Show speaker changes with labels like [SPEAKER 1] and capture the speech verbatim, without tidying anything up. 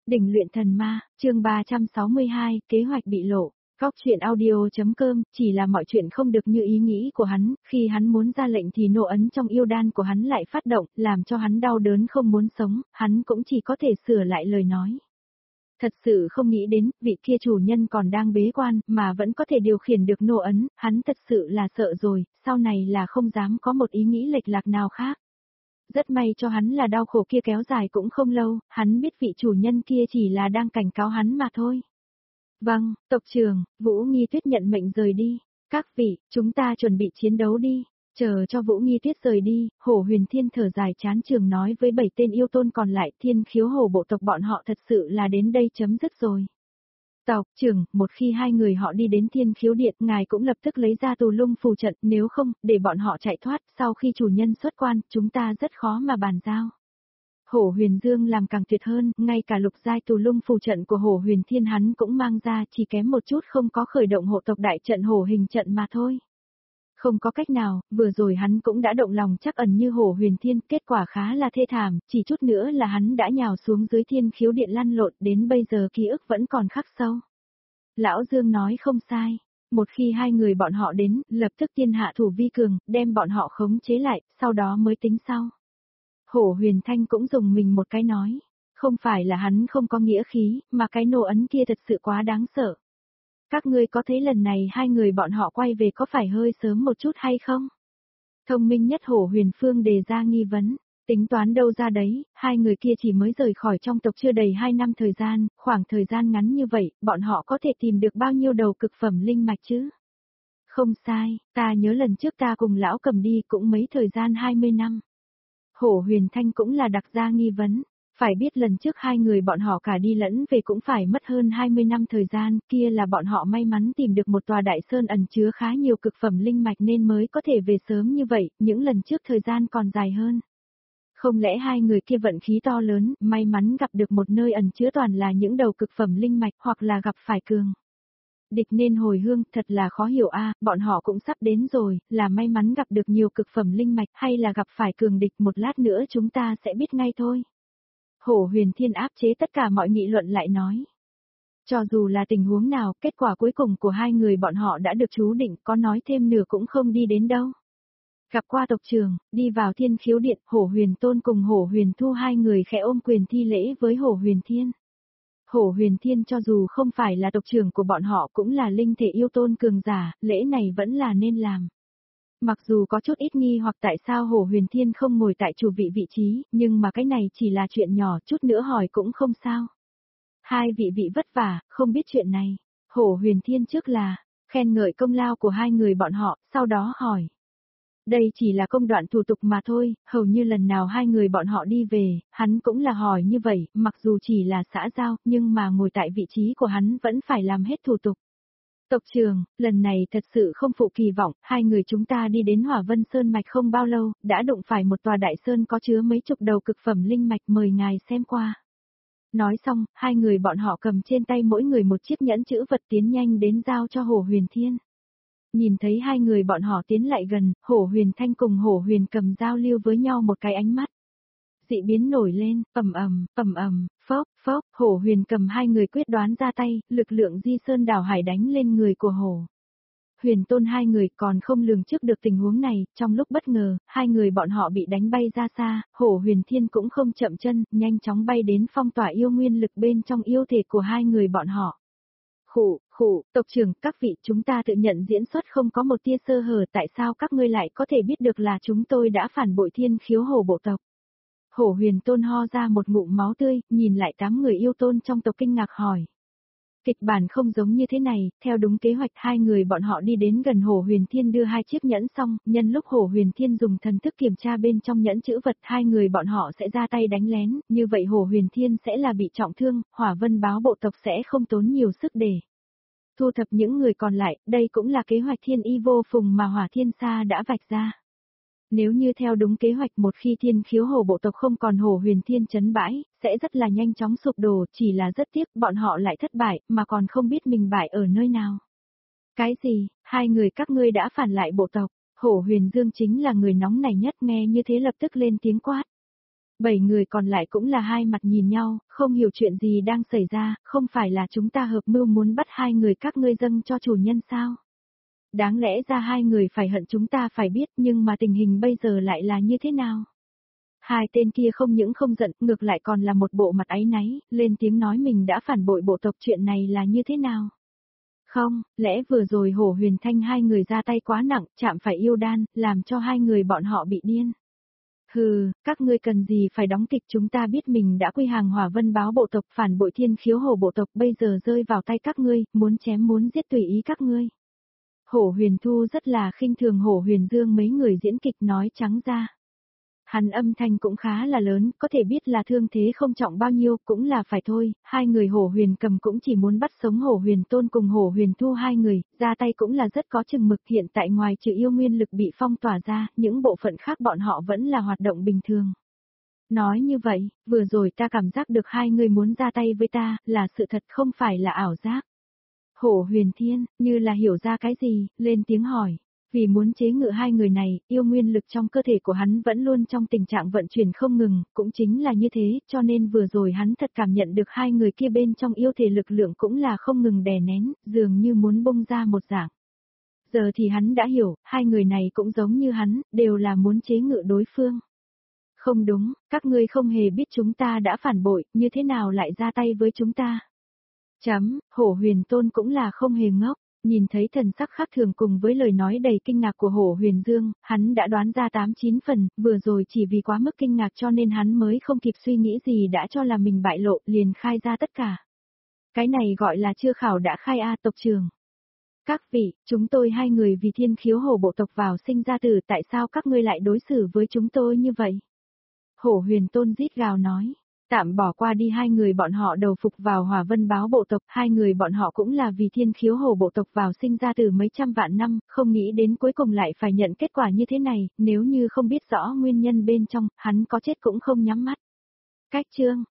[SPEAKER 1] Đỉnh luyện thần ma, chương ba trăm sáu mươi hai, kế hoạch bị lộ. Góc chuyện audio.com, chỉ là mọi chuyện không được như ý nghĩ của hắn, khi hắn muốn ra lệnh thì nô ấn trong yêu đan của hắn lại phát động, làm cho hắn đau đớn không muốn sống, hắn cũng chỉ có thể sửa lại lời nói. Thật sự không nghĩ đến, vị kia chủ nhân còn đang bế quan, mà vẫn có thể điều khiển được nô ấn, hắn thật sự là sợ rồi, sau này là không dám có một ý nghĩ lệch lạc nào khác. Rất may cho hắn là đau khổ kia kéo dài cũng không lâu, hắn biết vị chủ nhân kia chỉ là đang cảnh cáo hắn mà thôi. Vâng, tộc trưởng, Vũ Nghi Tuyết nhận mệnh rời đi. Các vị, chúng ta chuẩn bị chiến đấu đi. Chờ cho Vũ Nghi Tuyết rời đi, Hổ Huyền Thiên thở dài chán trường nói với bảy tên yêu tôn còn lại, Thiên Khiếu Hổ bộ tộc bọn họ thật sự là đến đây chấm dứt rồi. Tộc trưởng, một khi hai người họ đi đến Thiên Khiếu Điện, ngài cũng lập tức lấy ra tù lung phù trận, nếu không, để bọn họ chạy thoát, sau khi chủ nhân xuất quan, chúng ta rất khó mà bàn giao. Hổ Huyền Dương làm càng tuyệt hơn, ngay cả lục giai tù lung phù trận của Hổ Huyền Thiên hắn cũng mang ra, chỉ kém một chút không có khởi động hộ tộc đại trận hổ hình trận mà thôi. Không có cách nào, vừa rồi hắn cũng đã động lòng chắc ẩn như Hổ Huyền Thiên, kết quả khá là thê thảm, chỉ chút nữa là hắn đã nhào xuống dưới Thiên Khiếu Điện lăn lộn, đến bây giờ ký ức vẫn còn khắc sâu. Lão Dương nói không sai, một khi hai người bọn họ đến, lập tức tiên hạ thủ vi cường, đem bọn họ khống chế lại, sau đó mới tính sau. Hổ Huyền Thanh cũng dùng mình một cái nói, không phải là hắn không có nghĩa khí, mà cái nô ấn kia thật sự quá đáng sợ. Các ngươi có thấy lần này hai người bọn họ quay về có phải hơi sớm một chút hay không? Thông minh nhất Hổ Huyền Phương đề ra nghi vấn, tính toán đâu ra đấy, hai người kia chỉ mới rời khỏi trong tộc chưa đầy hai năm thời gian, khoảng thời gian ngắn như vậy, bọn họ có thể tìm được bao nhiêu đầu cực phẩm linh mạch chứ? Không sai, ta nhớ lần trước ta cùng lão cầm đi cũng mấy thời gian hai mươi năm. Hổ Huyền Thanh cũng là đặt ra nghi vấn, phải biết lần trước hai người bọn họ cả đi lẫn về cũng phải mất hơn hai mươi năm thời gian, kia là bọn họ may mắn tìm được một tòa đại sơn ẩn chứa khá nhiều cực phẩm linh mạch nên mới có thể về sớm như vậy, những lần trước thời gian còn dài hơn. Không lẽ hai người kia vận khí to lớn, may mắn gặp được một nơi ẩn chứa toàn là những đầu cực phẩm linh mạch hoặc là gặp phải cường địch nên hồi hương, thật là khó hiểu a, bọn họ cũng sắp đến rồi, là may mắn gặp được nhiều cực phẩm linh mạch hay là gặp phải cường địch, một lát nữa chúng ta sẽ biết ngay thôi. Hổ Huyền Thiên áp chế tất cả mọi nghị luận lại nói. Cho dù là tình huống nào, kết quả cuối cùng của hai người bọn họ đã được chú định, có nói thêm nửa cũng không đi đến đâu. Gặp qua tộc trưởng, đi vào Thiên Khiếu Điện, Hổ Huyền Tôn cùng Hổ Huyền Thu hai người khẽ ôm quyền thi lễ với Hổ Huyền Thiên. Hổ Huyền Thiên cho dù không phải là tộc trưởng của bọn họ cũng là linh thể yêu tôn cường giả, lễ này vẫn là nên làm. Mặc dù có chút ít nghi hoặc tại sao Hổ Huyền Thiên không ngồi tại chủ vị vị trí, nhưng mà cái này chỉ là chuyện nhỏ, chút nữa hỏi cũng không sao. Hai vị vị vất vả, không biết chuyện này. Hổ Huyền Thiên trước là khen ngợi công lao của hai người bọn họ, sau đó hỏi. Đây chỉ là công đoạn thủ tục mà thôi, hầu như lần nào hai người bọn họ đi về, hắn cũng là hỏi như vậy, mặc dù chỉ là xã giao, nhưng mà ngồi tại vị trí của hắn vẫn phải làm hết thủ tục. Tộc trưởng, lần này thật sự không phụ kỳ vọng, hai người chúng ta đi đến Hỏa Vân Sơn Mạch không bao lâu, đã đụng phải một tòa đại sơn có chứa mấy chục đầu cực phẩm linh mạch, mời ngài xem qua. Nói xong, hai người bọn họ cầm trên tay mỗi người một chiếc nhẫn chữ vật tiến nhanh đến giao cho Hổ Huyền Thiên. Nhìn thấy hai người bọn họ tiến lại gần, Hổ Huyền Thanh cùng Hổ Huyền Cầm giao lưu với nhau một cái ánh mắt. Dị biến nổi lên, ầm ầm, ầm ầm, phốc, phốc, Hổ Huyền Cầm hai người quyết đoán ra tay, lực lượng di sơn đảo hải đánh lên người của Hổ Huyền Tôn hai người còn không lường trước được tình huống này, trong lúc bất ngờ, hai người bọn họ bị đánh bay ra xa, Hổ Huyền Thiên cũng không chậm chân, nhanh chóng bay đến phong tỏa yêu nguyên lực bên trong yêu thể của hai người bọn họ. Khụ, khụ, tộc trưởng, các vị, chúng ta tự nhận diễn xuất không có một tia sơ hở, tại sao các ngươi lại có thể biết được là chúng tôi đã phản bội Thiên Khiếu Hổ bộ tộc? Hổ Huyền Tôn ho ra một ngụm máu tươi, nhìn lại tám người yêu tôn trong tộc kinh ngạc hỏi. Kịch bản không giống như thế này, theo đúng kế hoạch hai người bọn họ đi đến gần Hổ Huyền Thiên đưa hai chiếc nhẫn xong, nhân lúc Hổ Huyền Thiên dùng thần thức kiểm tra bên trong nhẫn chữ vật hai người bọn họ sẽ ra tay đánh lén, như vậy Hổ Huyền Thiên sẽ là bị trọng thương, Hỏa Vân báo bộ tộc sẽ không tốn nhiều sức để thu thập những người còn lại, đây cũng là kế hoạch thiên y vô phùng mà Hỏa Thiên Sa đã vạch ra. Nếu như theo đúng kế hoạch một khi Thiên Khiếu Hổ bộ tộc không còn Hổ Huyền Thiên trấn bãi, sẽ rất là nhanh chóng sụp đổ, chỉ là rất tiếc bọn họ lại thất bại, mà còn không biết mình bại ở nơi nào. Cái gì, hai người các ngươi đã phản lại bộ tộc, Hổ Huyền Dương chính là người nóng này nhất nghe như thế lập tức lên tiếng quát. Bảy người còn lại cũng là hai mặt nhìn nhau, không hiểu chuyện gì đang xảy ra, không phải là chúng ta hợp mưu muốn bắt hai người các ngươi dâng cho chủ nhân sao? Đáng lẽ ra hai người phải hận chúng ta phải biết, nhưng mà tình hình bây giờ lại là như thế nào? Hai tên kia không những không giận, ngược lại còn là một bộ mặt áy náy, lên tiếng nói mình đã phản bội bộ tộc, chuyện này là như thế nào? Không, lẽ vừa rồi Hổ Huyền Thanh hai người ra tay quá nặng, chạm phải yêu đan, làm cho hai người bọn họ bị điên. Hừ, các ngươi cần gì phải đóng kịch, chúng ta biết mình đã quy hàng Hỏa Vân Báo bộ tộc, phản bội Thiên Khiếu Hổ bộ tộc, bây giờ rơi vào tay các ngươi, muốn chém muốn giết tùy ý các ngươi. Hổ Huyền Thu rất là khinh thường Hổ Huyền Dương mấy người diễn kịch nói trắng ra. Hắn âm thanh cũng khá là lớn, có thể biết là thương thế không trọng bao nhiêu, cũng là phải thôi, hai người Hổ Huyền Cầm cũng chỉ muốn bắt sống Hổ Huyền Tôn cùng Hổ Huyền Thu hai người, ra tay cũng là rất có chừng mực, hiện tại ngoài trừ yêu nguyên lực bị phong tỏa ra, những bộ phận khác bọn họ vẫn là hoạt động bình thường. Nói như vậy, vừa rồi ta cảm giác được hai người muốn ra tay với ta, là sự thật không phải là ảo giác. Hổ Huyền Thiên, như là hiểu ra cái gì, lên tiếng hỏi. Vì muốn chế ngự hai người này, yêu nguyên lực trong cơ thể của hắn vẫn luôn trong tình trạng vận chuyển không ngừng, cũng chính là như thế, cho nên vừa rồi hắn thật cảm nhận được hai người kia bên trong yêu thể lực lượng cũng là không ngừng đè nén, dường như muốn bung ra một dạng. Giờ thì hắn đã hiểu, hai người này cũng giống như hắn, đều là muốn chế ngự đối phương. Không đúng, các ngươi không hề biết chúng ta đã phản bội, như thế nào lại ra tay với chúng ta. Chấm, Hổ Huyền Tôn cũng là không hề ngốc. Nhìn thấy thần sắc khác thường cùng với lời nói đầy kinh ngạc của Hổ Huyền Dương, hắn đã đoán ra tám chín phần, vừa rồi chỉ vì quá mức kinh ngạc cho nên hắn mới không kịp suy nghĩ gì đã cho là mình bại lộ, liền khai ra tất cả. Cái này gọi là chưa khảo đã khai a tộc trưởng. Các vị, chúng tôi hai người vì Thiên Khiếu Hổ bộ tộc vào sinh ra tử, tại sao các ngươi lại đối xử với chúng tôi như vậy? Hổ Huyền Tôn rít gào nói. Tạm bỏ qua đi hai người bọn họ đầu phục vào Hỏa Vân Báo bộ tộc, hai người bọn họ cũng là vì Thiên Khiếu Hổ bộ tộc vào sinh ra từ mấy trăm vạn năm, không nghĩ đến cuối cùng lại phải nhận kết quả như thế này, nếu như không biết rõ nguyên nhân bên trong, hắn có chết cũng không nhắm mắt. Cách chương,